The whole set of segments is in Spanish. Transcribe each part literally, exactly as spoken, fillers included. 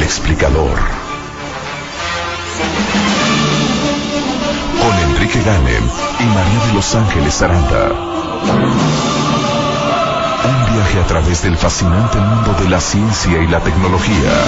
explicador. Con Enrique Ganem y María de Los Ángeles Aranda. Un viaje a través del fascinante mundo de la ciencia y la tecnología.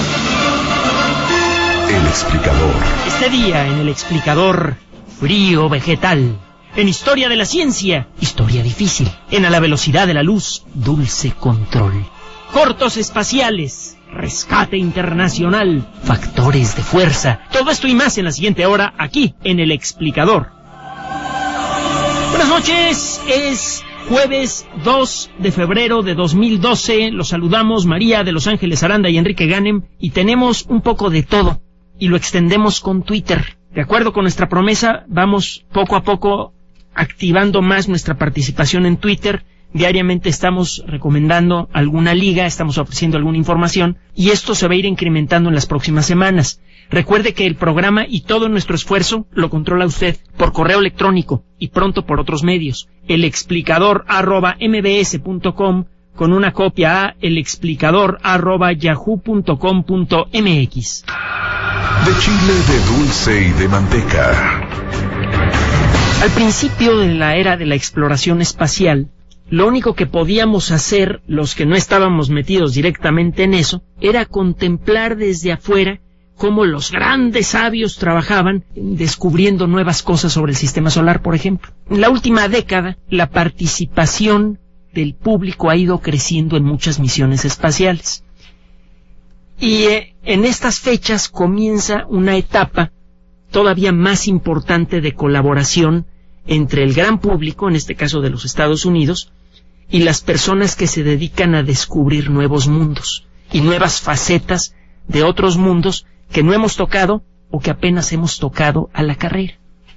El explicador. Este día en El explicador, frío vegetal. En historia de la ciencia, historia difícil. En A la velocidad de la luz, dulce control. Cortos espaciales, rescate internacional, factores de fuerza. Todo esto y más en la siguiente hora, aquí, en El explicador. Buenas noches, es jueves dos de febrero de dos mil doce. Los saludamos María de Los Ángeles Aranda y Enrique Ganem, y tenemos un poco de todo, y lo extendemos con Twitter. De acuerdo con nuestra promesa, vamos poco a poco activando más nuestra participación en Twitter. Diariamente estamos recomendando alguna liga, estamos ofreciendo alguna información, y esto se va a ir incrementando en las próximas semanas. Recuerde que el programa y todo nuestro esfuerzo lo controla usted por correo electrónico y pronto por otros medios. El explicador arroba mbs punto com, con una copia a el explicador arroba yahoo punto com punto mx. De chile, de dulce y de manteca. Al principio de la era de la exploración espacial, lo único que podíamos hacer, los que no estábamos metidos directamente en eso, era contemplar desde afuera cómo los grandes sabios trabajaban descubriendo nuevas cosas sobre el sistema solar, por ejemplo. En la última década, la participación del público ha ido creciendo en muchas misiones espaciales. Y eh, en estas fechas comienza una etapa todavía más importante de colaboración entre el gran público, en este caso de los Estados Unidos, y las personas que se dedican a descubrir nuevos mundos y nuevas facetas de otros mundos que no hemos tocado o que apenas hemos tocado a la carrera.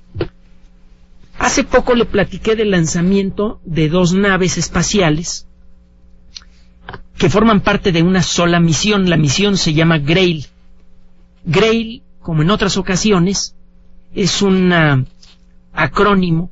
Hace poco le platiqué del lanzamiento de dos naves espaciales que forman parte de una sola misión. La misión se llama Grail. Grail, como en otras ocasiones, es un uh, acrónimo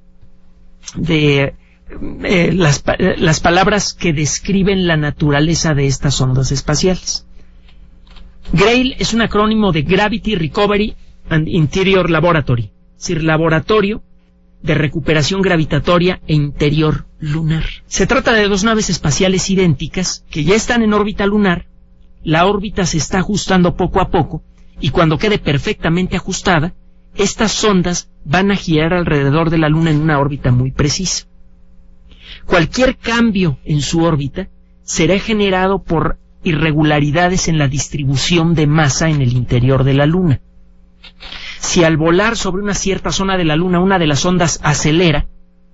de eh, las, las palabras que describen la naturaleza de estas ondas espaciales. Grail es un acrónimo de Gravity Recovery and Interior Laboratory, es decir, laboratorio de recuperación gravitatoria e interior lunar. Se trata de dos naves espaciales idénticas que ya están en órbita lunar. La órbita se está ajustando poco a poco, y cuando quede perfectamente ajustada, estas sondas van a girar alrededor de la Luna en una órbita muy precisa. Cualquier cambio en su órbita será generado por irregularidades en la distribución de masa en el interior de la Luna. Si al volar sobre una cierta zona de la Luna una de las ondas acelera,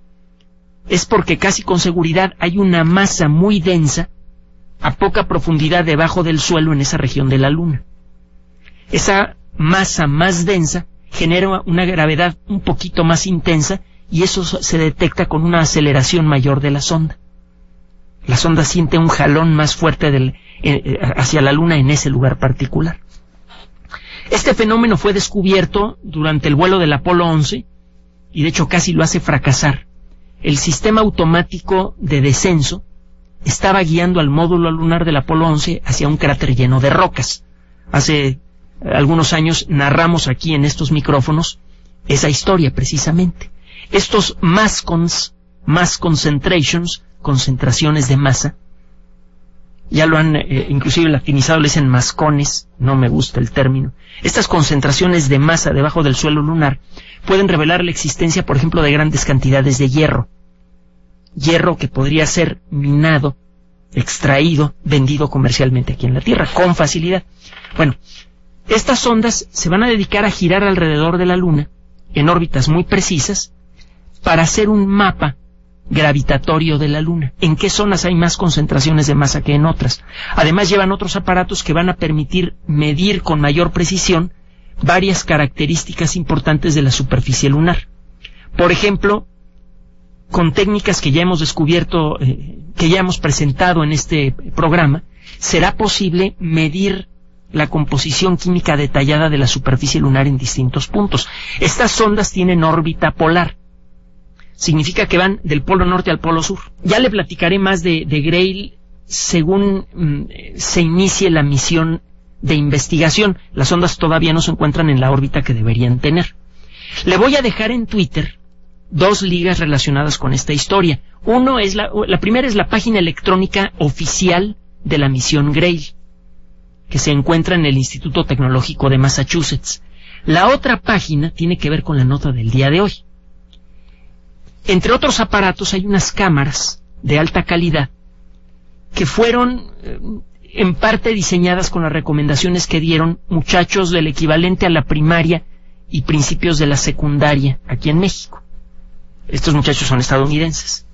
es porque casi con seguridad hay una masa muy densa a poca profundidad debajo del suelo en esa región de la Luna. Esa masa más densa genera una gravedad un poquito más intensa, y eso se detecta con una aceleración mayor de la sonda. La sonda siente un jalón más fuerte del, eh, hacia la Luna en ese lugar particular. Este fenómeno fue descubierto durante el vuelo del Apolo once, y de hecho casi lo hace fracasar. El sistema automático de descenso estaba guiando al módulo lunar del Apolo once hacia un cráter lleno de rocas. Hace algunos años narramos aquí en estos micrófonos esa historia precisamente. Estos mascons, mass concentrations, concentraciones de masa, ya lo han eh, inclusive latinizado, le dicen mascones, no me gusta el término. Estas concentraciones de masa debajo del suelo lunar pueden revelar la existencia, por ejemplo, de grandes cantidades de hierro. Hierro que podría ser minado, extraído, vendido comercialmente aquí en la Tierra, con facilidad. Bueno, estas ondas se van a dedicar a girar alrededor de la Luna, en órbitas muy precisas, para hacer un mapa gravitatorio de la Luna. En qué zonas hay más concentraciones de masa que en otras. Además llevan otros aparatos que van a permitir medir con mayor precisión varias características importantes de la superficie lunar. Por ejemplo, con técnicas que ya hemos descubierto, eh, que ya hemos presentado en este programa, será posible medir la composición química detallada de la superficie lunar en distintos puntos. Estas sondas tienen órbita polar. Significa que van del polo norte al polo sur. Ya le platicaré más de, de Grail según mm, se inicie la misión de investigación. Las sondas todavía no se encuentran en la órbita que deberían tener. Le voy a dejar en Twitter dos ligas relacionadas con esta historia. Uno es la, la primera es la página electrónica oficial de la misión Grail, que se encuentra en el Instituto Tecnológico de Massachusetts. La otra página tiene que ver con la nota del día de hoy. Entre otros aparatos hay unas cámaras de alta calidad que fueron eh, en parte diseñadas con las recomendaciones que dieron muchachos del equivalente a la primaria y principios de la secundaria aquí en México. Estos muchachos son estadounidenses.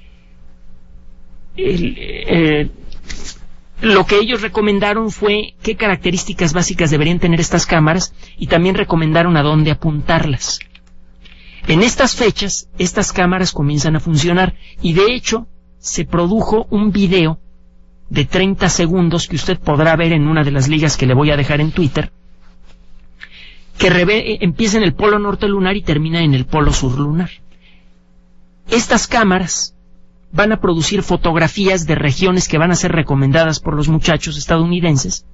El, eh, lo que ellos recomendaron fue qué características básicas deberían tener estas cámaras y también recomendaron a dónde apuntarlas. En estas fechas, estas cámaras comienzan a funcionar y de hecho se produjo un video de treinta segundos que usted podrá ver en una de las ligas que le voy a dejar en Twitter, que reve- empieza en el polo norte lunar y termina en el polo sur lunar. Estas cámaras van a producir fotografías de regiones que van a ser recomendadas por los muchachos estadounidenses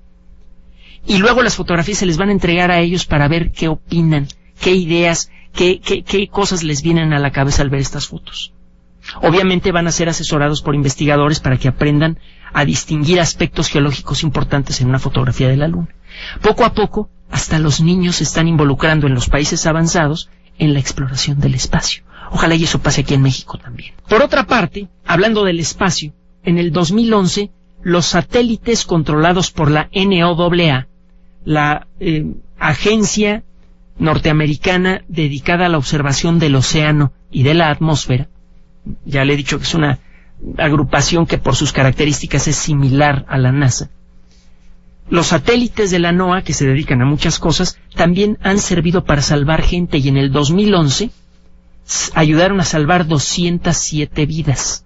y luego las fotografías se les van a entregar a ellos para ver qué opinan, qué ideas, qué, qué, qué cosas les vienen a la cabeza al ver estas fotos. Obviamente van a ser asesorados por investigadores para que aprendan a distinguir aspectos geológicos importantes en una fotografía de la Luna. Poco a poco, hasta los niños se están involucrando en los países avanzados en la exploración del espacio. Ojalá y eso pase aquí en México también. Por otra parte, hablando del espacio, en el dos mil once, los satélites controlados por la N O A A, la eh, agencia norteamericana dedicada a la observación del océano y de la atmósfera, ya le he dicho que es una agrupación que por sus características es similar a la NASA. Los satélites de la NOAA, que se dedican a muchas cosas, también han servido para salvar gente y en el dos mil once ayudaron a salvar doscientas siete vidas.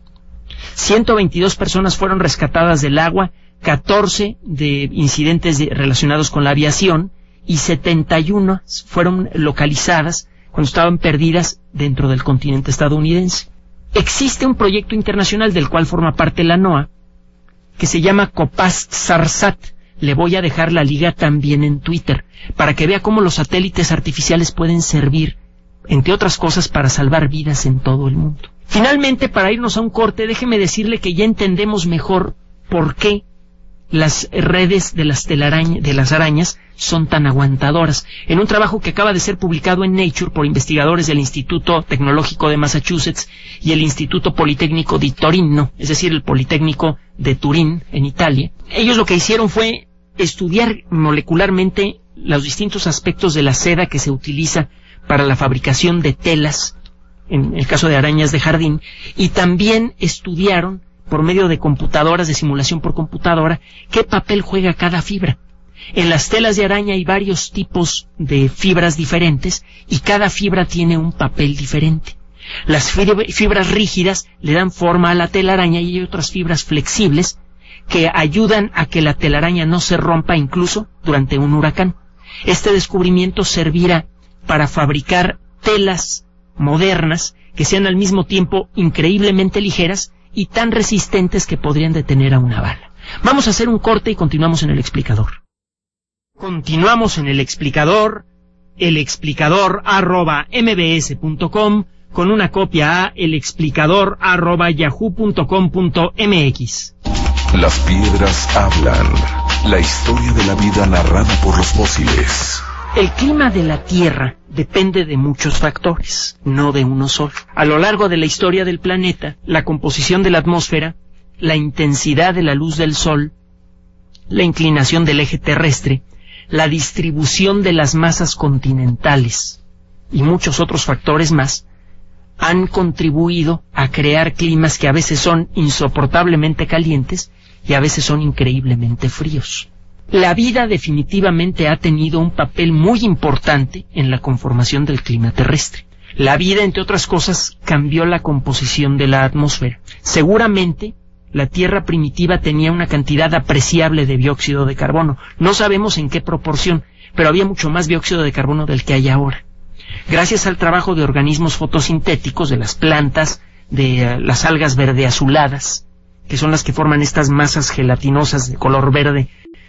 ciento veintidós personas fueron rescatadas del agua, catorce de incidentes de, relacionados con la aviación y setenta y uno fueron localizadas cuando estaban perdidas dentro del continente estadounidense. Existe un proyecto internacional del cual forma parte la NOAA que se llama COPAS-SARSAT. Le voy a dejar la liga también en Twitter para que vea cómo los satélites artificiales pueden servir, entre otras cosas, para salvar vidas en todo el mundo. Finalmente, para irnos a un corte, déjeme decirle que ya entendemos mejor por qué las redes de las telarañas, de las arañas son tan aguantadoras. En un trabajo que acaba de ser publicado en Nature por investigadores del Instituto Tecnológico de Massachusetts y el Instituto Politécnico di Torino, es decir, el Politécnico de Turín, en Italia, ellos lo que hicieron fue estudiar molecularmente los distintos aspectos de la seda que se utiliza para la fabricación de telas, en el caso de arañas de jardín, y también estudiaron por medio de computadoras, de simulación por computadora, qué papel juega cada fibra. En las telas de araña hay varios tipos de fibras diferentes y cada fibra tiene un papel diferente. Las fibras rígidas le dan forma a la telaraña y hay otras fibras flexibles que ayudan a que la telaraña no se rompa incluso durante un huracán. Este descubrimiento servirá para fabricar telas modernas que sean al mismo tiempo increíblemente ligeras y tan resistentes que podrían detener a una bala. Vamos a hacer un corte y continuamos en el explicador. Continuamos en el explicador, el explicador arroba mbs punto com, con una copia a el explicador arroba yahoo punto com punto mx. Las piedras hablan. La historia de la vida narrada por los fósiles. El clima de la Tierra depende de muchos factores, no de uno solo. A lo largo de la historia del planeta, la composición de la atmósfera, la intensidad de la luz del Sol, la inclinación del eje terrestre, la distribución de las masas continentales y muchos otros factores más han contribuido a crear climas que a veces son insoportablemente calientes y a veces son increíblemente fríos. La vida definitivamente ha tenido un papel muy importante en la conformación del clima terrestre. La vida, entre otras cosas, cambió la composición de la atmósfera. Seguramente, la Tierra primitiva tenía una cantidad apreciable de dióxido de carbono. No sabemos en qué proporción, pero había mucho más dióxido de carbono del que hay ahora. Gracias al trabajo de organismos fotosintéticos, de las plantas, de uh, las algas verde azuladas, que son las que forman estas masas gelatinosas de color verde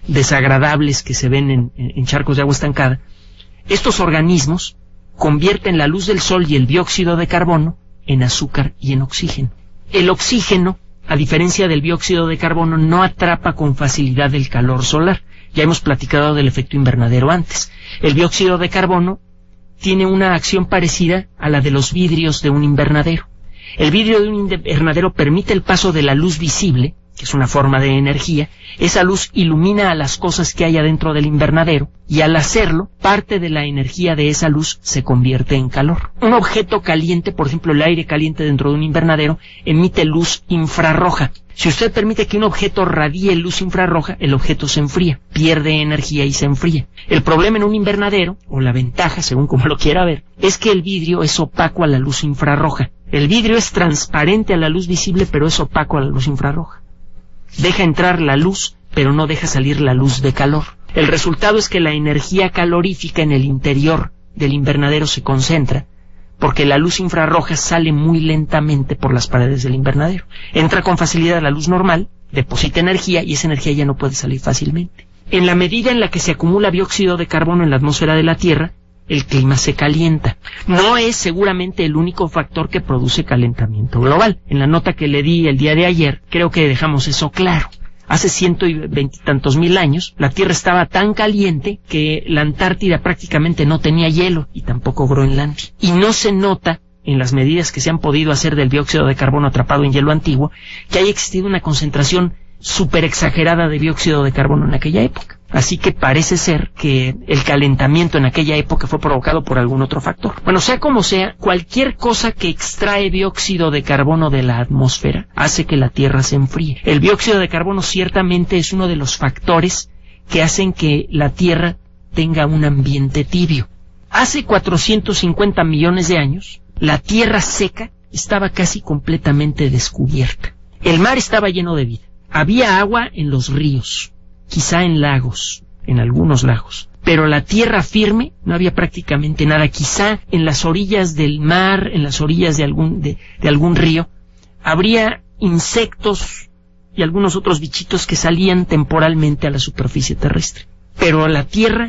desagradables que se ven en, en charcos de agua estancada, estos organismos convierten la luz del sol y el dióxido de carbono en azúcar y en oxígeno. El oxígeno, a diferencia del dióxido de carbono, no atrapa con facilidad el calor solar. Ya hemos platicado del efecto invernadero antes. El dióxido de carbono tiene una acción parecida a la de los vidrios de un invernadero. El vidrio de un invernadero permite el paso de la luz visible, que es una forma de energía. Esa luz ilumina a las cosas que hay adentro del invernadero, y al hacerlo, parte de la energía de esa luz se convierte en calor. Un objeto caliente, por ejemplo el aire caliente dentro de un invernadero, emite luz infrarroja. Si usted permite que un objeto radie luz infrarroja, el objeto se enfría, pierde energía y se enfría. El problema en un invernadero, o la ventaja, según como lo quiera ver, es que el vidrio es opaco a la luz infrarroja. El vidrio es transparente a la luz visible, pero es opaco a la luz infrarroja. Deja entrar la luz, pero no deja salir la luz de calor. El resultado es que la energía calorífica en el interior del invernadero se concentra, porque la luz infrarroja sale muy lentamente por las paredes del invernadero. Entra con facilidad la luz normal, deposita energía y esa energía ya no puede salir fácilmente. En la medida en la que se acumula dióxido de carbono en la atmósfera de la Tierra, el clima se calienta. No es seguramente el único factor que produce calentamiento global. En la nota que le di el día de ayer, creo que dejamos eso claro. Hace ciento veintitantos mil años, la Tierra estaba tan caliente que la Antártida prácticamente no tenía hielo, y tampoco Groenlandia. Y no se nota, en las medidas que se han podido hacer del dióxido de carbono atrapado en hielo antiguo, que haya existido una concentración súper exagerada de dióxido de carbono en aquella época. Así que parece ser que el calentamiento en aquella época fue provocado por algún otro factor. Bueno, sea como sea, cualquier cosa que extrae dióxido de carbono de la atmósfera hace que la Tierra se enfríe. El dióxido de carbono ciertamente es uno de los factores que hacen que la Tierra tenga un ambiente tibio. Hace cuatrocientos cincuenta millones de años, la Tierra seca estaba casi completamente descubierta. El mar estaba lleno de vida. Había agua en los ríos, quizá en lagos, en algunos lagos, pero la tierra firme no había prácticamente nada. Quizá en las orillas del mar, en las orillas de algún, de, de algún río, habría insectos y algunos otros bichitos que salían temporalmente a la superficie terrestre. Pero la tierra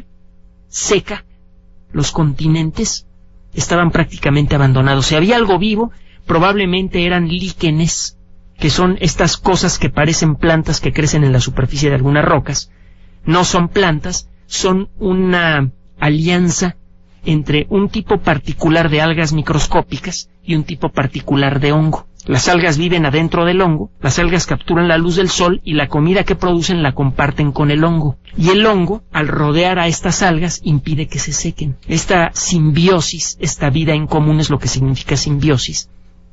seca, los continentes, estaban prácticamente abandonados. Si había algo vivo, probablemente eran líquenes, que son estas cosas que parecen plantas que crecen en la superficie de algunas rocas. No son plantas, son una alianza entre un tipo particular de algas microscópicas y un tipo particular de hongo. Las algas viven adentro del hongo, las algas capturan la luz del sol y la comida que producen la comparten con el hongo. Y el hongo, al rodear a estas algas, impide que se sequen. Esta simbiosis, esta vida en común es lo que significa simbiosis.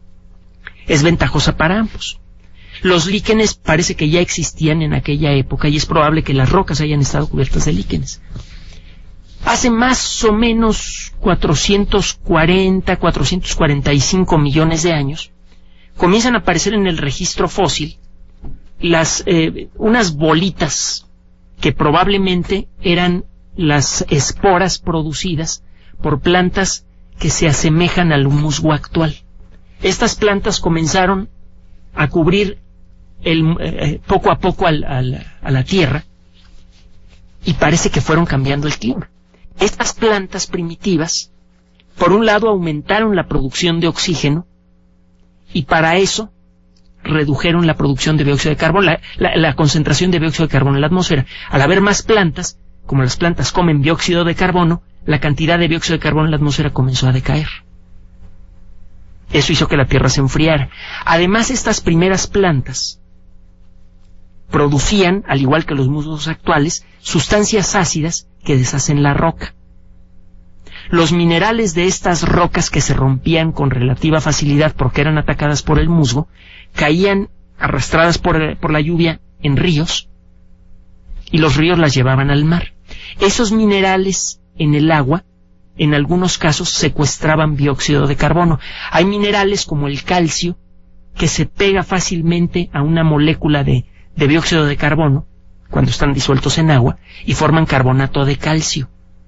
Es ventajosa para ambos. Los líquenes parece que ya existían en aquella época y es probable que las rocas hayan estado cubiertas de líquenes. Hace más o menos cuatrocientos cuarenta, cuatrocientos cuarenta y cinco millones de años, comienzan a aparecer en el registro fósil las, eh, unas bolitas que probablemente eran las esporas producidas por plantas que se asemejan al musgo actual. Estas plantas comenzaron a cubrir el, eh, poco a poco al, al, a la tierra y parece que fueron cambiando el clima. Estas plantas primitivas, por un lado, aumentaron la producción de oxígeno y para eso redujeron la producción de dióxido de carbono, la, la, la concentración de dióxido de carbono en la atmósfera. Al haber más plantas, como las plantas comen dióxido de carbono, la cantidad de dióxido de carbono en la atmósfera comenzó a decaer. Eso hizo que la Tierra se enfriara. Además, estas primeras plantas producían, al igual que los musgos actuales, sustancias ácidas que deshacen la roca. Los minerales de estas rocas que se rompían con relativa facilidad porque eran atacadas por el musgo, caían arrastradas por, por la lluvia en ríos y los ríos las llevaban al mar. Esos minerales en el agua en algunos casos secuestraban dióxido de carbono. Hay minerales como el calcio que se pega fácilmente a una molécula de, de dióxido de carbono cuando están disueltos en agua y forman carbonato de calcio.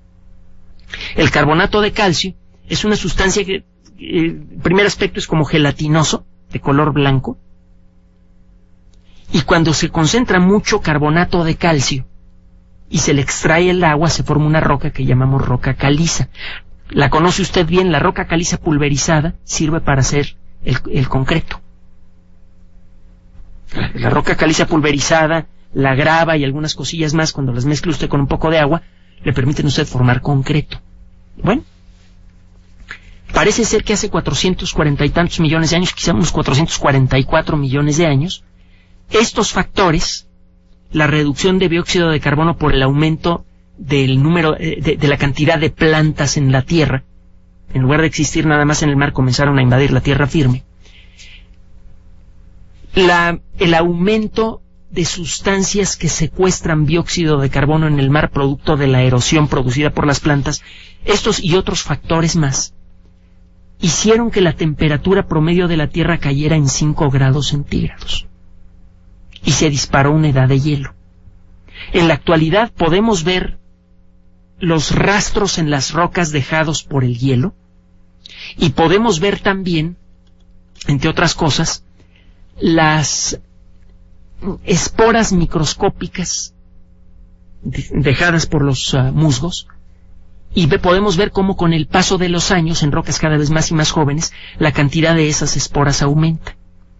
El carbonato de calcio es una sustancia que, el primer aspecto, es como gelatinoso, de color blanco, y cuando se concentra mucho carbonato de calcio y se le extrae el agua, se forma una roca que llamamos roca caliza. La conoce usted bien, la roca caliza pulverizada sirve para hacer el, el concreto. La, la roca caliza pulverizada, la grava y algunas cosillas más, cuando las mezcle usted con un poco de agua, le permiten a usted formar concreto. Bueno, parece ser que hace cuatrocientos cuarenta y tantos millones de años, quizá unos cuatrocientos cuarenta y cuatro millones de años, estos factores, la reducción de dióxido de carbono por el aumento del número, de, de la cantidad de plantas en la Tierra, en lugar de existir nada más en el mar, comenzaron a invadir la tierra firme, la, el aumento de sustancias que secuestran dióxido de carbono en el mar producto de la erosión producida por las plantas, estos y otros factores más, hicieron que la temperatura promedio de la Tierra cayera en cinco grados centígrados. Y se disparó una edad de hielo. En la actualidad podemos ver los rastros en las rocas dejados por el hielo, y podemos ver también, entre otras cosas, las esporas microscópicas dejadas por los uh, musgos, y ve, podemos ver cómo con el paso de los años, en rocas cada vez más y más jóvenes, la cantidad de esas esporas aumenta.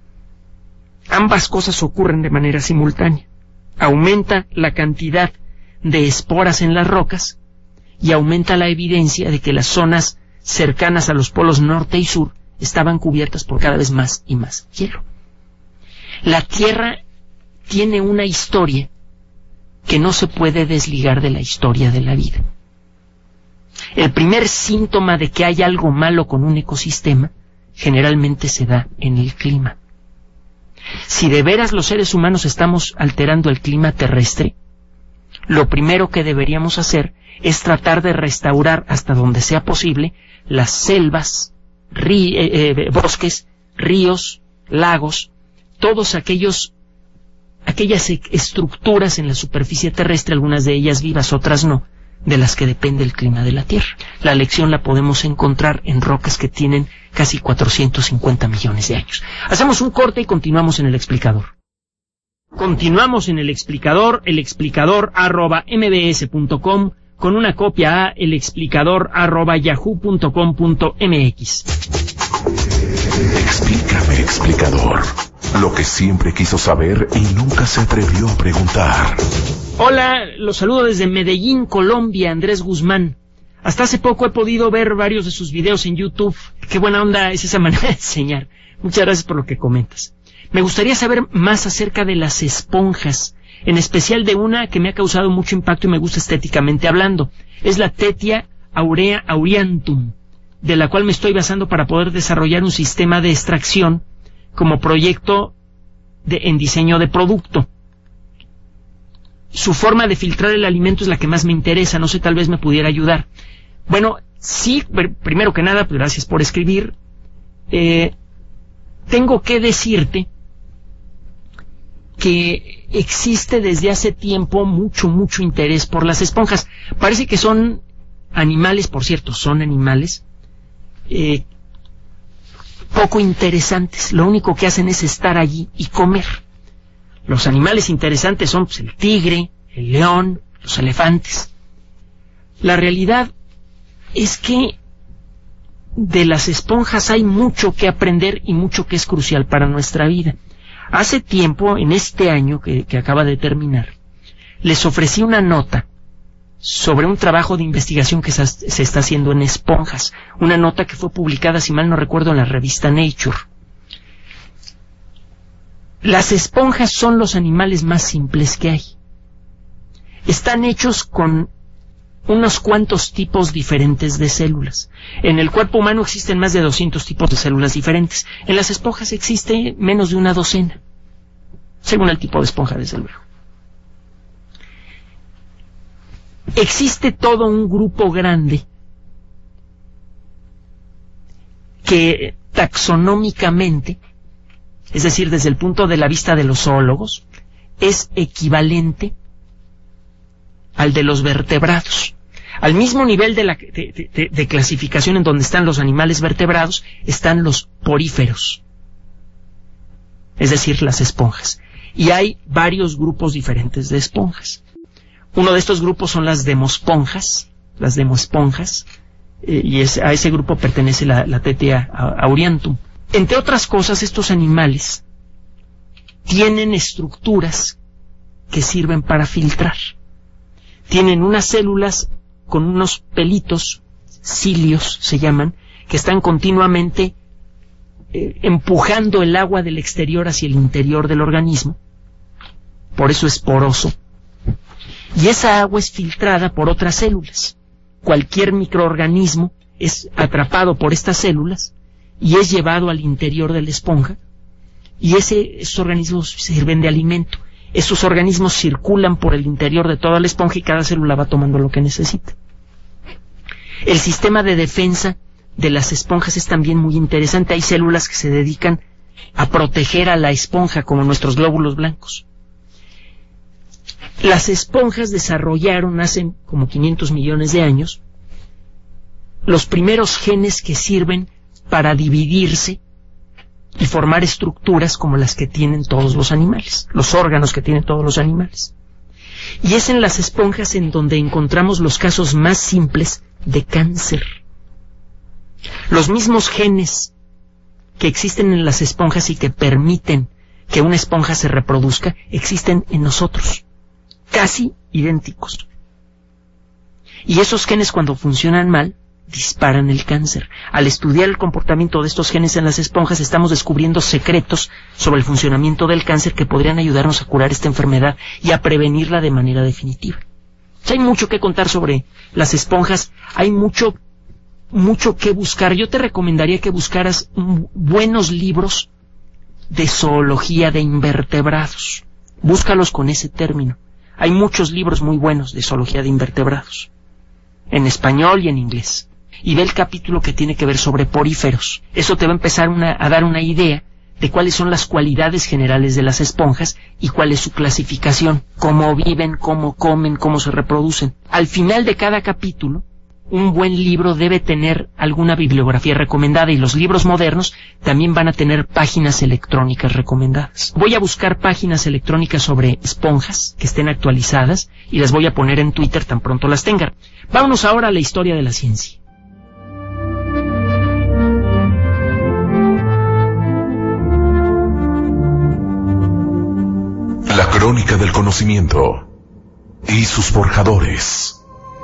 Ambas cosas ocurren de manera simultánea. Aumenta la cantidad de esporas en las rocas y aumenta la evidencia de que las zonas cercanas a los polos norte y sur estaban cubiertas por cada vez más y más hielo. La Tierra tiene una historia que no se puede desligar de la historia de la vida. El primer síntoma de que hay algo malo con un ecosistema generalmente se da en el clima. Si de veras los seres humanos estamos alterando el clima terrestre, lo primero que deberíamos hacer es tratar de restaurar hasta donde sea posible las selvas, rí, eh, eh, bosques, ríos, lagos, todos aquellos aquellas estructuras en la superficie terrestre, algunas de ellas vivas, otras no, de las que depende el clima de la Tierra. La lección la podemos encontrar en rocas que tienen casi cuatrocientos cincuenta millones de años. Hacemos un corte y continuamos en el explicador. Continuamos en el explicador, el explicador arroba mbs punto com, con una copia a el explicador arroba yahoo punto com punto mx. Explícame, explicador. Lo que siempre quiso saber y nunca se atrevió a preguntar. Hola, los saludo desde Medellín, Colombia, Andrés Guzmán. Hasta hace poco he podido ver varios de sus videos en YouTube. Qué buena onda es esa manera de enseñar. Muchas gracias por lo que comentas. Me gustaría saber más acerca de las esponjas, en especial de una que me ha causado mucho impacto y me gusta estéticamente hablando. Es la Tetia aurea aureantum, de la cual me estoy basando para poder desarrollar un sistema de extracción como proyecto de, en diseño de producto. Su forma de filtrar el alimento es la que más me interesa, no sé, tal vez me pudiera ayudar. Bueno, sí, primero que nada, pues gracias por escribir. Eh, tengo que decirte que existe desde hace tiempo mucho, mucho interés por las esponjas. Parece que son animales, por cierto, son animales eh, poco interesantes. Lo único que hacen es estar allí y comer. Los animales interesantes son pues, el tigre, el león, los elefantes. La realidad es que de las esponjas hay mucho que aprender y mucho que es crucial para nuestra vida. Hace tiempo, en este año que, que acaba de terminar, les ofrecí una nota sobre un trabajo de investigación que se, se está haciendo en esponjas. Una nota que fue publicada, si mal no recuerdo, en la revista Nature. Las esponjas son los animales más simples que hay. Están hechos con unos cuantos tipos diferentes de células. En el cuerpo humano existen más de doscientos tipos de células diferentes. En las esponjas existe menos de una docena, según el tipo de esponja, desde luego. Existe todo un grupo grande que taxonómicamente, es decir, desde el punto de la vista de los zoólogos, es equivalente al de los vertebrados. Al mismo nivel de, la, de, de, de clasificación en donde están los animales vertebrados, están los poríferos, es decir, las esponjas. Y hay varios grupos diferentes de esponjas. Uno de estos grupos son las demosponjas, las demosponjas, eh, y es, a ese grupo pertenece la, la Tetia aurantium. Entre otras cosas, estos animales tienen estructuras que sirven para filtrar. Tienen unas células con unos pelitos, cilios se llaman, que están continuamente eh, empujando el agua del exterior hacia el interior del organismo. Por eso es poroso. Y esa agua es filtrada por otras células. Cualquier microorganismo es atrapado por estas células y es llevado al interior de la esponja, y ese, esos organismos sirven de alimento. Esos organismos circulan por el interior de toda la esponja y cada célula va tomando lo que necesita. El sistema de defensa de las esponjas es también muy interesante. Hay células que se dedican a proteger a la esponja, como nuestros glóbulos blancos. Las esponjas desarrollaron hace como quinientos millones de años los primeros genes que sirven para dividirse y formar estructuras como las que tienen todos los animales, los órganos que tienen todos los animales. Y es en las esponjas en donde encontramos los casos más simples de cáncer. Los mismos genes que existen en las esponjas y que permiten que una esponja se reproduzca existen en nosotros, casi idénticos. Y esos genes, cuando funcionan mal, disparan el cáncer. Al estudiar el comportamiento de estos genes en las esponjas, estamos descubriendo secretos sobre el funcionamiento del cáncer que podrían ayudarnos a curar esta enfermedad y a prevenirla de manera definitiva. O sea, hay mucho que contar sobre las esponjas, hay mucho, mucho que buscar. Yo te recomendaría que buscaras buenos libros de zoología de invertebrados. Búscalos con ese término. Hay muchos libros muy buenos de zoología de invertebrados, en español y en inglés. Y ve el capítulo que tiene que ver sobre poríferos. Eso te va a empezar una, a dar una idea de cuáles son las cualidades generales de las esponjas y cuál es su clasificación, cómo viven, cómo comen, cómo se reproducen. Al final de cada capítulo, un buen libro debe tener alguna bibliografía recomendada, y los libros modernos también van a tener páginas electrónicas recomendadas. Voy a buscar páginas electrónicas sobre esponjas que estén actualizadas y las voy a poner en Twitter tan pronto las tengan. Vámonos ahora a la historia de la ciencia. La crónica del conocimiento y sus forjadores.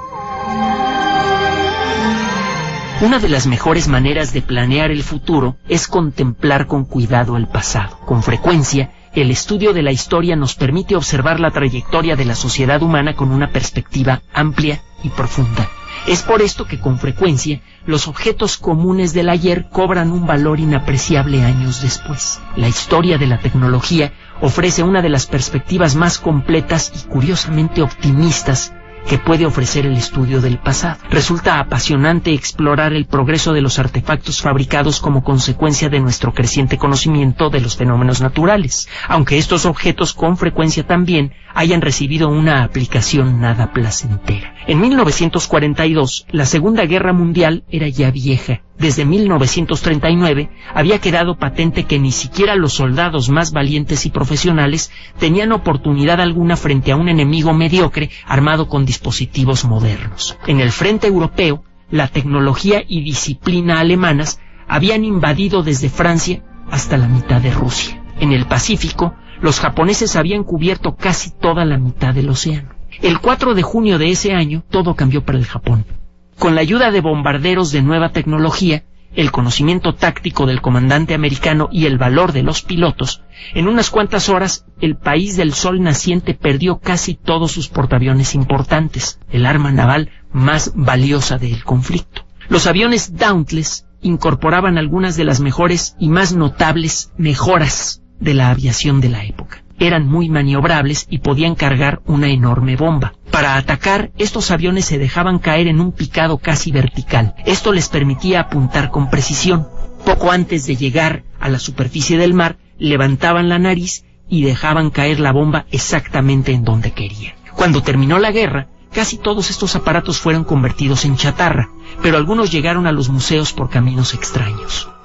Una de las mejores maneras de planear el futuro es contemplar con cuidado el pasado. Con frecuencia, el estudio de la historia nos permite observar la trayectoria de la sociedad humana con una perspectiva amplia y profunda. Es por esto que con frecuencia los objetos comunes del ayer cobran un valor inapreciable años después. La historia de la tecnología ofrece una de las perspectivas más completas y curiosamente optimistas que puede ofrecer el estudio del pasado. Resulta apasionante explorar el progreso de los artefactos fabricados como consecuencia de nuestro creciente conocimiento de los fenómenos naturales, aunque estos objetos con frecuencia también hayan recibido una aplicación nada placentera. En mil novecientos cuarenta y dos, la Segunda Guerra Mundial era ya vieja. Desde mil novecientos treinta y nueve había quedado patente que ni siquiera los soldados más valientes y profesionales tenían oportunidad alguna frente a un enemigo mediocre armado con dispositivos modernos. En el frente europeo, la tecnología y disciplina alemanas habían invadido desde Francia hasta la mitad de Rusia. En el Pacífico, los japoneses habían cubierto casi toda la mitad del océano. El cuatro de junio de ese año, todo cambió para el Japón. Con la ayuda de bombarderos de nueva tecnología, el conocimiento táctico del comandante americano y el valor de los pilotos, en unas cuantas horas el país del sol naciente perdió casi todos sus portaaviones importantes, el arma naval más valiosa del conflicto. Los aviones Dauntless incorporaban algunas de las mejores y más notables mejoras de la aviación de la época. Eran muy maniobrables y podían cargar una enorme bomba. Para atacar, estos aviones se dejaban caer en un picado casi vertical. Esto les permitía apuntar con precisión. Poco antes de llegar a la superficie del mar, levantaban la nariz y dejaban caer la bomba exactamente en donde querían. Cuando terminó la guerra, casi todos estos aparatos fueron convertidos en chatarra, pero algunos llegaron a los museos por caminos extraños.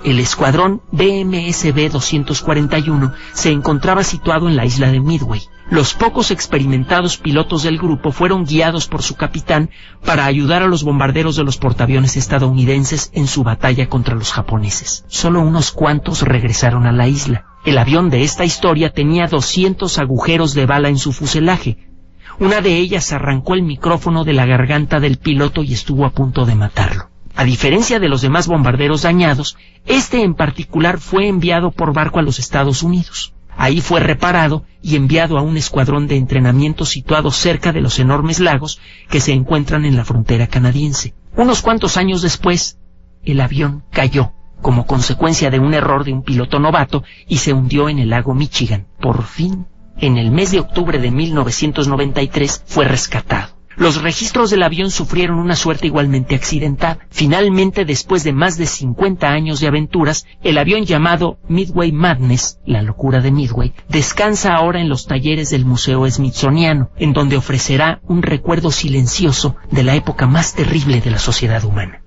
El escuadrón B M S B doscientos cuarenta y uno se encontraba situado en la isla de Midway. Los pocos experimentados pilotos del grupo fueron guiados por su capitán para ayudar a los bombarderos de los portaaviones estadounidenses en su batalla contra los japoneses. Solo unos cuantos regresaron a la isla. El avión de esta historia tenía doscientos agujeros de bala en su fuselaje. Una de ellas arrancó el micrófono de la garganta del piloto y estuvo a punto de matarlo. A diferencia de los demás bombarderos dañados, este en particular fue enviado por barco a los Estados Unidos. Ahí fue reparado y enviado a un escuadrón de entrenamiento situado cerca de los enormes lagos que se encuentran en la frontera canadiense. Unos cuantos años después, el avión cayó como consecuencia de un error de un piloto novato y se hundió en el lago Michigan. Por fin, en el mes de octubre de mil novecientos noventa y tres, fue rescatado. Los registros del avión sufrieron una suerte igualmente accidentada. Finalmente, después de más de cincuenta años de aventuras, el avión llamado Midway Madness, la locura de Midway, descansa ahora en los talleres del Museo Smithsoniano, en donde ofrecerá un recuerdo silencioso de la época más terrible de la sociedad humana.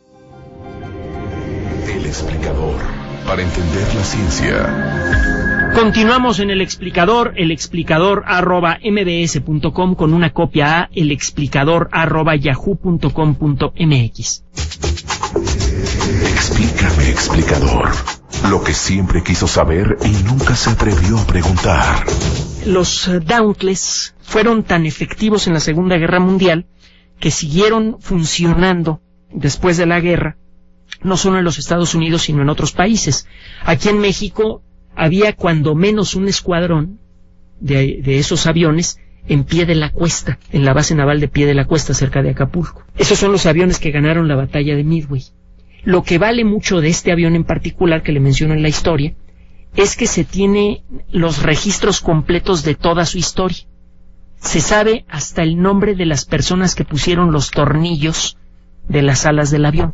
El explicador, para entender la ciencia. Continuamos en El Explicador, el explicador arroba mbs punto com, con una copia a el explicador arroba yahoo punto com punto mx. Explícame, explicador, lo que siempre quiso saber y nunca se atrevió a preguntar. Los uh, Dauntless fueron tan efectivos en la Segunda Guerra Mundial que siguieron funcionando después de la guerra, no solo en los Estados Unidos, sino en otros países. Aquí en México había cuando menos un escuadrón de, de esos aviones en Pie de la Cuesta, en la base naval de Pie de la Cuesta, cerca de Acapulco. Esos son los aviones que ganaron la batalla de Midway. Lo que vale mucho de este avión en particular, que le menciono en la historia, es que se tiene los registros completos de toda su historia. Se sabe hasta el nombre de las personas que pusieron los tornillos de las alas del avión.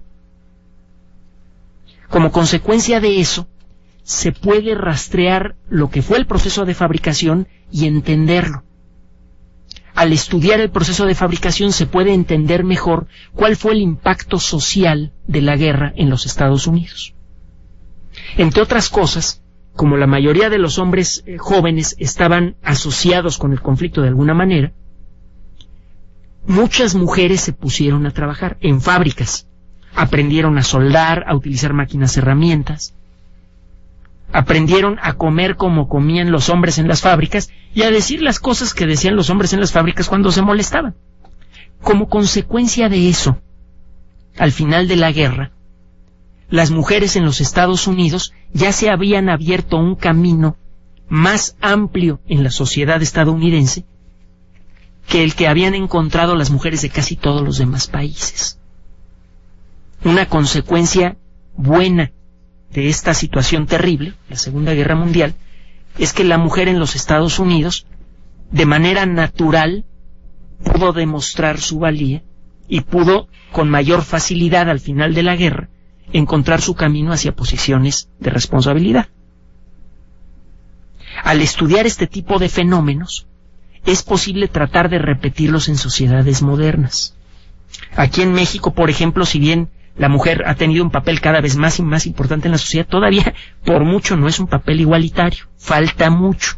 Como consecuencia de eso, se puede rastrear lo que fue el proceso de fabricación y entenderlo. Al estudiar el proceso de fabricación se puede entender mejor cuál fue el impacto social de la guerra en los Estados Unidos. Entre otras cosas, como la mayoría de los hombres eh, jóvenes estaban asociados con el conflicto de alguna manera, muchas mujeres se pusieron a trabajar en fábricas. Aprendieron a soldar, a utilizar máquinas herramientas. Aprendieron a comer como comían los hombres en las fábricas y a decir las cosas que decían los hombres en las fábricas cuando se molestaban. Como consecuencia de eso, al final de la guerra, las mujeres en los Estados Unidos ya se habían abierto un camino más amplio en la sociedad estadounidense que el que habían encontrado las mujeres de casi todos los demás países. Una consecuencia buena de esta situación terrible, la Segunda Guerra Mundial, es que la mujer en los Estados Unidos, de manera natural, pudo demostrar su valía y pudo, con mayor facilidad al final de la guerra, encontrar su camino hacia posiciones de responsabilidad. Al estudiar este tipo de fenómenos, es posible tratar de repetirlos en sociedades modernas. Aquí en México, por ejemplo, si bien la mujer ha tenido un papel cada vez más y más importante en la sociedad, todavía por mucho no es un papel igualitario. Falta mucho.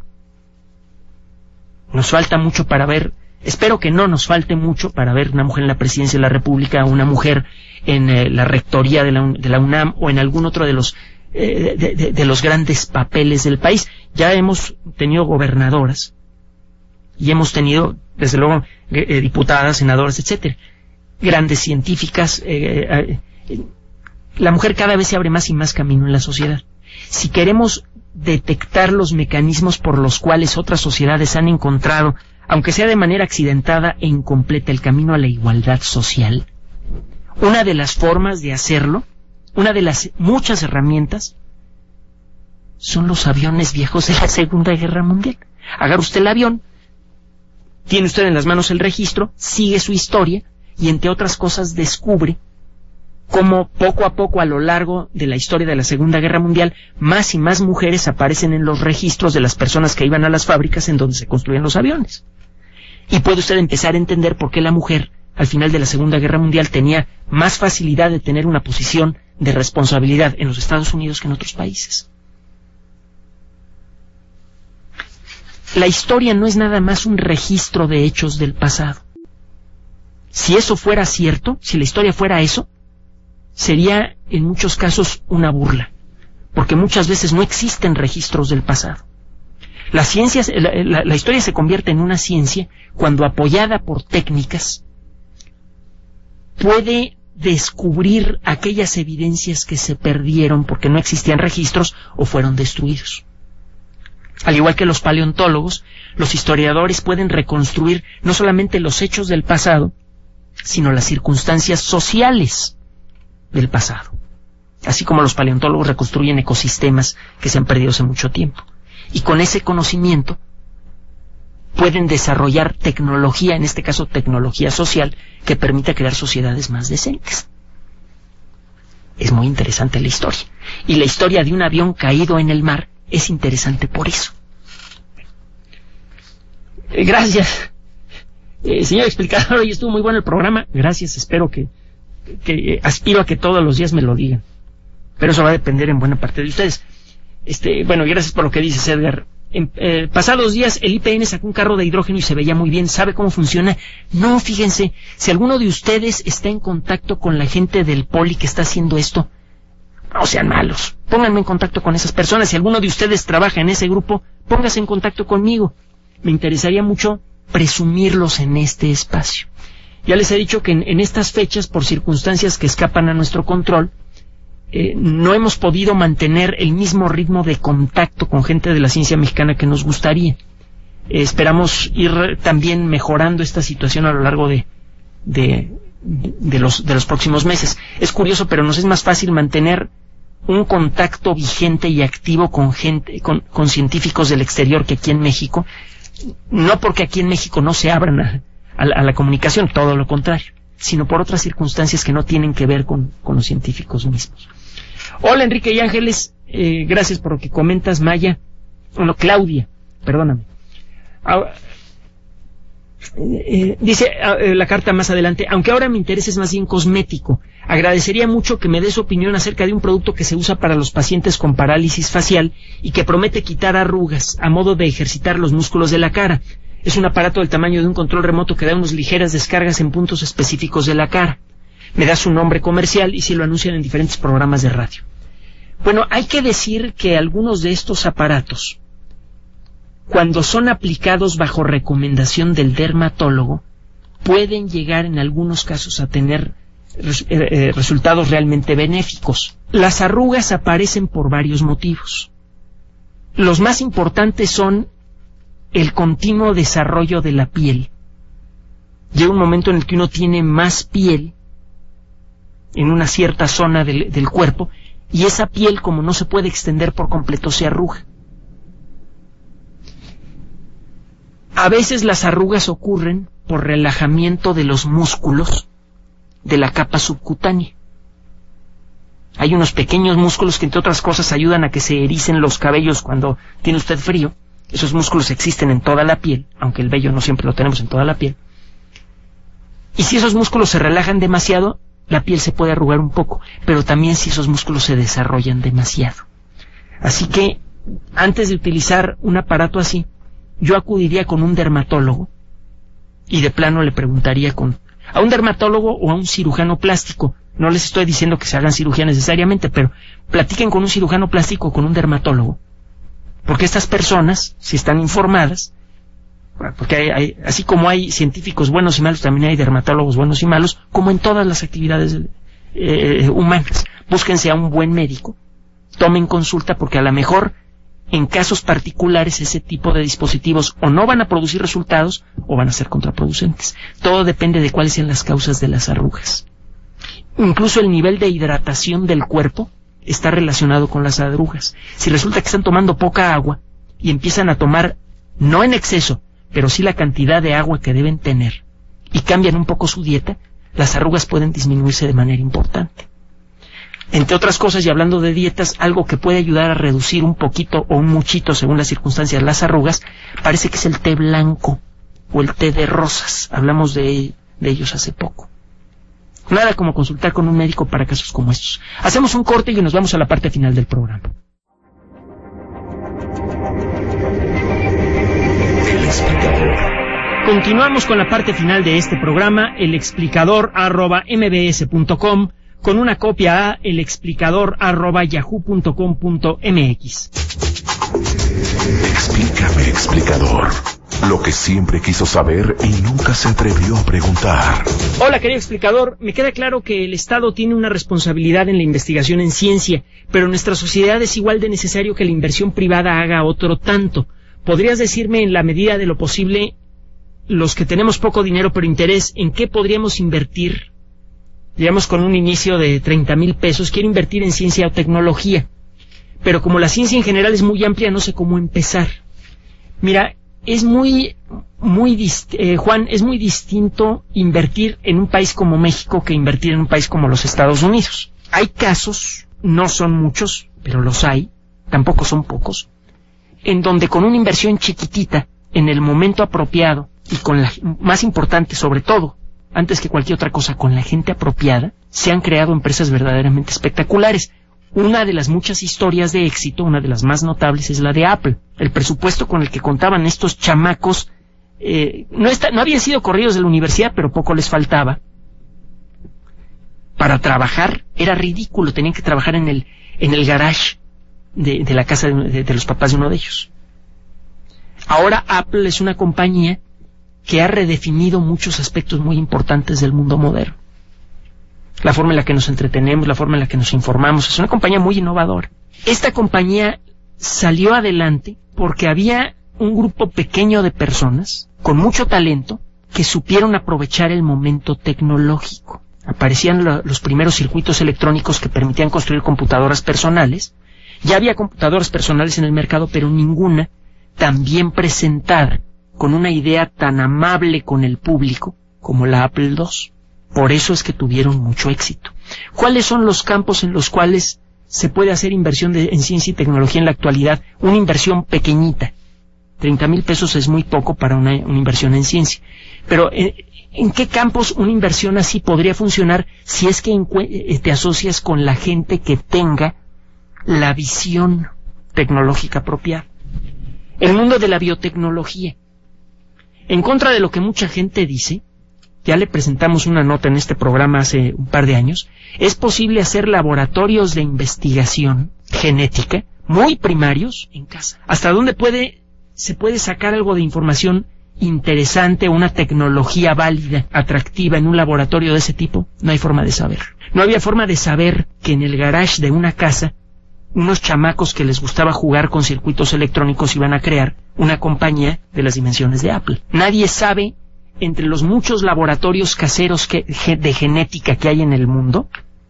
Nos falta mucho para ver, espero que no nos falte mucho para ver una mujer en la presidencia de la República, una mujer en eh, la rectoría de la, de la UNAM o en algún otro de los, eh, de, de, de los grandes papeles del país. Ya hemos tenido gobernadoras y hemos tenido, desde luego, eh, diputadas, senadoras, etcétera. Grandes científicas. Eh, eh, la mujer cada vez se abre más y más camino en la sociedad. Si queremos detectar los mecanismos por los cuales otras sociedades han encontrado, aunque sea de manera accidentada e incompleta, el camino a la igualdad social, una de las formas de hacerlo, una de las muchas herramientas, son los aviones viejos de la Segunda Guerra Mundial. Agarra usted el avión, tiene usted en las manos el registro, sigue su historia, y entre otras cosas descubre cómo poco a poco a lo largo de la historia de la Segunda Guerra Mundial más y más mujeres aparecen en los registros de las personas que iban a las fábricas en donde se construían los aviones. Y puede usted empezar a entender por qué la mujer al final de la Segunda Guerra Mundial tenía más facilidad de tener una posición de responsabilidad en los Estados Unidos que en otros países. La historia no es nada más un registro de hechos del pasado. Si eso fuera cierto, si la historia fuera eso, sería en muchos casos una burla, porque muchas veces no existen registros del pasado. La ciencia, la, la, la historia se convierte en una ciencia cuando, apoyada por técnicas, puede descubrir aquellas evidencias que se perdieron porque no existían registros o fueron destruidos. Al igual que los paleontólogos, los historiadores pueden reconstruir no solamente los hechos del pasado, sino las circunstancias sociales del pasado, así como los paleontólogos reconstruyen ecosistemas que se han perdido hace mucho tiempo. Y con ese conocimiento pueden desarrollar tecnología, en este caso tecnología social, que permita crear sociedades más decentes. Es muy interesante la historia. Y la historia de un avión caído en el mar es interesante por eso. Eh, gracias. Eh, señor explicador, hoy estuvo muy bueno el programa. Gracias, espero que, que eh, aspiro a que todos los días me lo digan. Pero eso va a depender en buena parte de ustedes. Este, bueno, gracias por lo que dices, Edgar. En, eh, pasados días el I P N sacó un carro de hidrógeno y se veía muy bien. ¿Sabe cómo funciona? No, fíjense, si alguno de ustedes está en contacto con la gente del Poli que está haciendo esto, no sean malos, pónganme en contacto con esas personas. Si alguno de ustedes trabaja en ese grupo, póngase en contacto conmigo. Me interesaría mucho presumirlos en este espacio. Ya les he dicho que en, en estas fechas, por circunstancias que escapan a nuestro control, eh, no hemos podido mantener el mismo ritmo de contacto con gente de la ciencia mexicana que nos gustaría. Eh, esperamos ir también mejorando esta situación a lo largo de, de, de, los, de los próximos meses. Es curioso, pero nos es más fácil mantener un contacto vigente y activo con gente, con, con científicos del exterior que aquí en México. No porque aquí en México no se abran a, a, a la comunicación, todo lo contrario, sino por otras circunstancias que no tienen que ver con, con los científicos mismos. Hola, Enrique y Ángeles, eh, gracias por lo que comentas, Maya. Bueno, Claudia, perdóname. Ah, eh, dice eh, la carta más adelante, aunque ahora mi interés es más bien cosmético, agradecería mucho que me dé su opinión acerca de un producto que se usa para los pacientes con parálisis facial y que promete quitar arrugas a modo de ejercitar los músculos de la cara. Es un aparato del tamaño de un control remoto que da unas ligeras descargas en puntos específicos de la cara. Me da su nombre comercial y si lo anuncian en diferentes programas de radio. Bueno, hay que decir que algunos de estos aparatos, cuando son aplicados bajo recomendación del dermatólogo, pueden llegar en algunos casos a tener res, eh, resultados realmente benéficos. Las arrugas aparecen por varios motivos. Los más importantes son el continuo desarrollo de la piel. Llega un momento en el que uno tiene más piel en una cierta zona del, del cuerpo, y esa piel, como no se puede extender por completo, se arruga. A veces las arrugas ocurren por relajamiento de los músculos de la capa subcutánea. Hay unos pequeños músculos que, entre otras cosas, ayudan a que se ericen los cabellos cuando tiene usted frío. Esos músculos existen en toda la piel, aunque el vello no siempre lo tenemos en toda la piel. Y si esos músculos se relajan demasiado, la piel se puede arrugar un poco, pero también si esos músculos se desarrollan demasiado. Así que, antes de utilizar un aparato así, yo acudiría con un dermatólogo y de plano le preguntaría con a un dermatólogo o a un cirujano plástico. No les estoy diciendo que se hagan cirugía necesariamente, pero platiquen con un cirujano plástico o con un dermatólogo, porque estas personas, si están informadas, porque hay, hay, así como hay científicos buenos y malos, también hay dermatólogos buenos y malos, como en todas las actividades eh, humanas. Búsquense a un buen médico, tomen consulta, porque a lo mejor en casos particulares ese tipo de dispositivos o no van a producir resultados o van a ser contraproducentes. Todo depende de cuáles sean las causas de las arrugas. Incluso el nivel de hidratación del cuerpo está relacionado con las arrugas. Si resulta que están tomando poca agua y empiezan a tomar, no en exceso, pero sí la cantidad de agua que deben tener, y cambian un poco su dieta, las arrugas pueden disminuirse de manera importante. Entre otras cosas, y hablando de dietas, algo que puede ayudar a reducir un poquito o un muchito, según las circunstancias, las arrugas, parece que es el té blanco o el té de rosas. Hablamos de, de ellos hace poco. Nada como consultar con un médico para casos como estos. Hacemos un corte y nos vamos a la parte final del programa. El explicador. Continuamos con la parte final de este programa, el explicador arroba mbs punto com, con una copia a el explicador arroba yahoo punto com punto mx. Explícame, explicador. Lo que siempre quiso saber y nunca se atrevió a preguntar. Hola, querido explicador. Me queda claro que el Estado tiene una responsabilidad en la investigación en ciencia, pero nuestra sociedad es igual de necesario que la inversión privada haga otro tanto. ¿Podrías decirme, en la medida de lo posible, los que tenemos poco dinero pero interés, en qué podríamos invertir? Digamos, con un inicio de treinta mil pesos, quiero invertir en ciencia o tecnología. Pero como la ciencia en general es muy amplia, no sé cómo empezar. Mira, es muy, muy, dist eh, Juan, es muy distinto invertir en un país como México que invertir en un país como los Estados Unidos. Hay casos, no son muchos, pero los hay, tampoco son pocos, en donde con una inversión chiquitita, en el momento apropiado, y con la, más importante sobre todo, antes que cualquier otra cosa, con la gente apropiada, se han creado empresas verdaderamente espectaculares. Una de las muchas historias de éxito, una de las más notables, es la de Apple. El presupuesto con el que contaban estos chamacos, eh, no, está, no habían sido corridos de la universidad, pero poco les faltaba. Para trabajar era ridículo, tenían que trabajar en el, en el garage de, de la casa de, de, de los papás de uno de ellos. Ahora Apple es una compañía que ha redefinido muchos aspectos muy importantes del mundo moderno. La forma en la que nos entretenemos, la forma en la que nos informamos. Es una compañía muy innovadora. Esta compañía salió adelante porque había un grupo pequeño de personas con mucho talento que supieron aprovechar el momento tecnológico. Aparecían lo, los primeros circuitos electrónicos que permitían construir computadoras personales. Ya había computadoras personales en el mercado, pero ninguna tan bien presentada, con una idea tan amable con el público como la Apple dos. Por eso es que tuvieron mucho éxito. ¿Cuáles son los campos en los cuales se puede hacer inversión de, en ciencia y tecnología en la actualidad? Una inversión pequeñita. treinta mil pesos es muy poco para una, una inversión en ciencia. Pero, ¿en, ¿en qué campos una inversión así podría funcionar si es que te asocias con la gente que tenga la visión tecnológica apropiada? El mundo de la biotecnología. En contra de lo que mucha gente dice, ya le presentamos una nota en este programa hace un par de años, es posible hacer laboratorios de investigación genética muy primarios en casa. ¿Hasta dónde puede, se puede sacar algo de información interesante, una tecnología válida, atractiva en un laboratorio de ese tipo? No hay forma de saber. No había forma de saber que en el garage de una casa, unos chamacos que les gustaba jugar con circuitos electrónicos iban a crear una compañía de las dimensiones de Apple. Nadie sabe, entre los muchos laboratorios caseros que, de genética que hay en el mundo,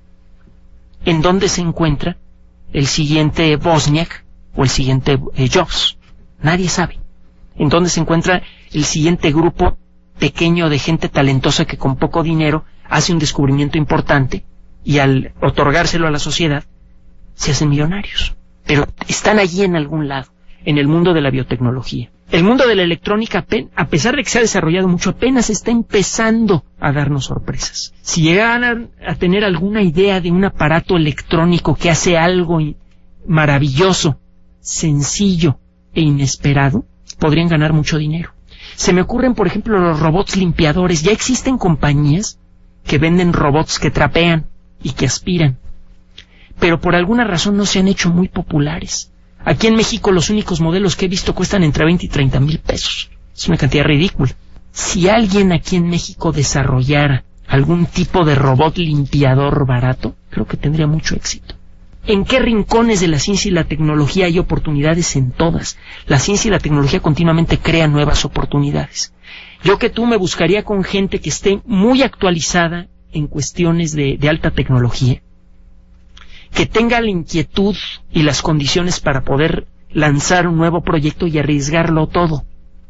en dónde se encuentra el siguiente Wozniak o el siguiente eh, Jobs. Nadie sabe. En dónde se encuentra el siguiente grupo pequeño de gente talentosa que con poco dinero hace un descubrimiento importante y al otorgárselo a la sociedad se hacen millonarios. Pero están allí en algún lado, en el mundo de la biotecnología. El mundo de la electrónica, a pesar de que se ha desarrollado mucho, apenas está empezando a darnos sorpresas. Si llegaran a tener alguna idea de un aparato electrónico que hace algo maravilloso, sencillo e inesperado, podrían ganar mucho dinero. Se me ocurren, por ejemplo, los robots limpiadores. Ya existen compañías que venden robots que trapean y que aspiran, pero por alguna razón no se han hecho muy populares. Aquí en México los únicos modelos que he visto cuestan entre veinte y treinta mil pesos. Es una cantidad ridícula. Si alguien aquí en México desarrollara algún tipo de robot limpiador barato, creo que tendría mucho éxito. ¿En qué rincones de la ciencia y la tecnología hay oportunidades? En todas. La ciencia y la tecnología continuamente crean nuevas oportunidades. Yo que tú me buscaría con gente que esté muy actualizada en cuestiones de, de alta tecnología, que tenga la inquietud y las condiciones para poder lanzar un nuevo proyecto y arriesgarlo todo.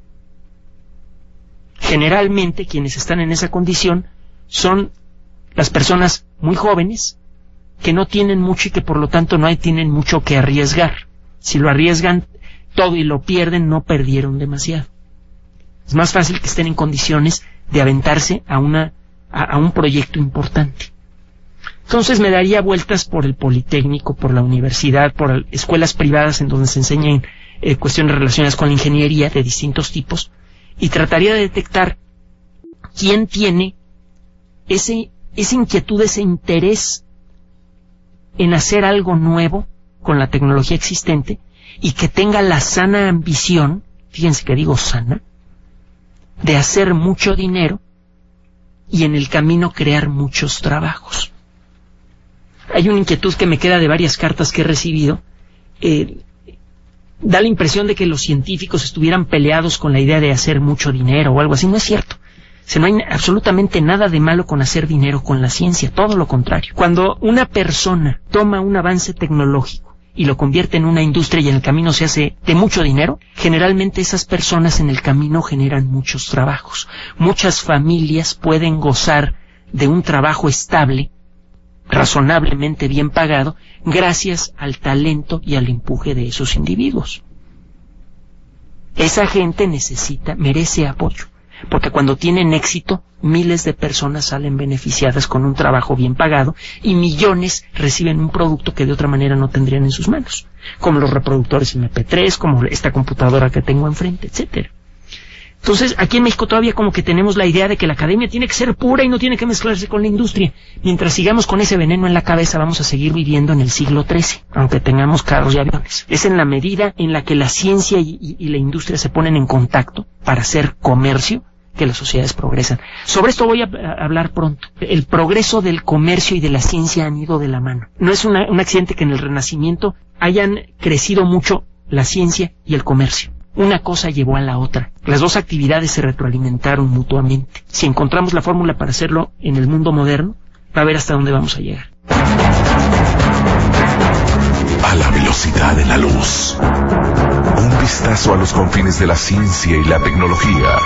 Generalmente quienes están en esa condición son las personas muy jóvenes que no tienen mucho y que por lo tanto no hay, tienen mucho que arriesgar. Si lo arriesgan todo y lo pierden, no perdieron demasiado. Es más fácil que estén en condiciones de aventarse a una a, a un proyecto importante. Entonces me daría vueltas por el Politécnico, por la universidad, por escuelas privadas en donde se enseñen eh, cuestiones relacionadas con la ingeniería de distintos tipos, y trataría de detectar quién tiene ese, esa inquietud, ese interés en hacer algo nuevo con la tecnología existente y que tenga la sana ambición, fíjense que digo sana, de hacer mucho dinero y en el camino crear muchos trabajos. Hay una inquietud que me queda de varias cartas que he recibido. Eh, da la impresión de que los científicos estuvieran peleados con la idea de hacer mucho dinero o algo así. No es cierto. O sea, no hay absolutamente nada de malo con hacer dinero con la ciencia, todo lo contrario. Cuando una persona toma un avance tecnológico y lo convierte en una industria y en el camino se hace de mucho dinero, generalmente esas personas en el camino generan muchos trabajos. Muchas familias pueden gozar de un trabajo estable, razonablemente bien pagado, gracias al talento y al empuje de esos individuos. Esa gente necesita, merece apoyo, porque cuando tienen éxito, miles de personas salen beneficiadas con un trabajo bien pagado y millones reciben un producto que de otra manera no tendrían en sus manos, como los reproductores eme pe tres, como esta computadora que tengo enfrente, etcétera. Entonces, aquí en México todavía como que tenemos la idea de que la academia tiene que ser pura y no tiene que mezclarse con la industria. Mientras sigamos con ese veneno en la cabeza, vamos a seguir viviendo en el siglo trece, aunque tengamos carros y aviones. Es en la medida en la que la ciencia y, y, y la industria se ponen en contacto para hacer comercio que las sociedades progresan. Sobre esto voy a, a hablar pronto. El progreso del comercio y de la ciencia han ido de la mano. No es una, un accidente que en el Renacimiento hayan crecido mucho la ciencia y el comercio. Una cosa llevó a la otra. Las dos actividades se retroalimentaron mutuamente. Si encontramos la fórmula para hacerlo en el mundo moderno, va a ver hasta dónde vamos a llegar. A la velocidad de la luz. Un vistazo a los confines de la ciencia y la tecnología.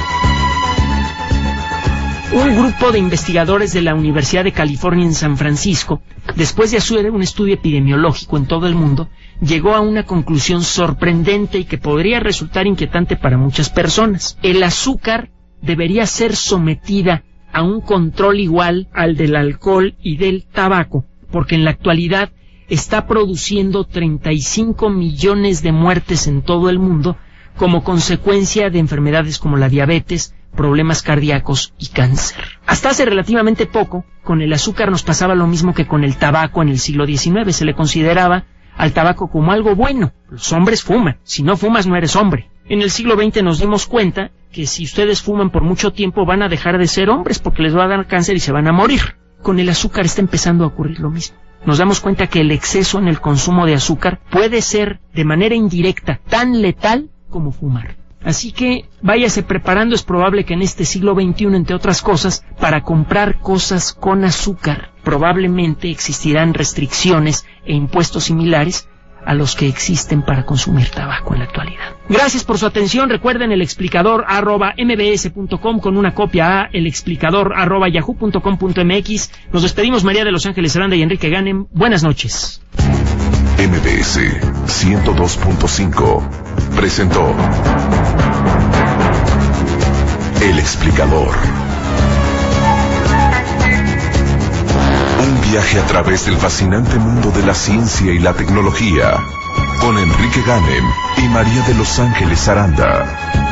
Un grupo de investigadores de la Universidad de California en San Francisco, después de hacer un estudio epidemiológico en todo el mundo, llegó a una conclusión sorprendente y que podría resultar inquietante para muchas personas. El azúcar debería ser sometida a un control igual al del alcohol y del tabaco, porque en la actualidad está produciendo treinta y cinco millones de muertes en todo el mundo como consecuencia de enfermedades como la diabetes, problemas cardíacos y cáncer. Hasta hace relativamente poco, con el azúcar nos pasaba lo mismo que con el tabaco en el siglo diecinueve. Se le consideraba al tabaco como algo bueno. Los hombres fuman. Si no fumas, no eres hombre. En el siglo veinte nos dimos cuenta que si ustedes fuman por mucho tiempo van a dejar de ser hombres porque les va a dar cáncer y se van a morir. Con el azúcar está empezando a ocurrir lo mismo. Nos damos cuenta que el exceso en el consumo de azúcar puede ser de manera indirecta tan letal como fumar. Así que váyase preparando. Es probable que en este siglo veintiuno, entre otras cosas, para comprar cosas con azúcar, probablemente existirán restricciones e impuestos similares a los que existen para consumir tabaco en la actualidad. Gracias por su atención. Recuerden el explicador arroba mbs punto com con una copia a el explicador arroba yahoo punto com punto mx. Nos despedimos María de Los Ángeles Aranda y Enrique Ganem. Buenas noches. M B S ciento dos punto cinco presentó El Explicador. Un viaje a través del fascinante mundo de la ciencia y la tecnología con Enrique Ganem y María de Los Ángeles Aranda.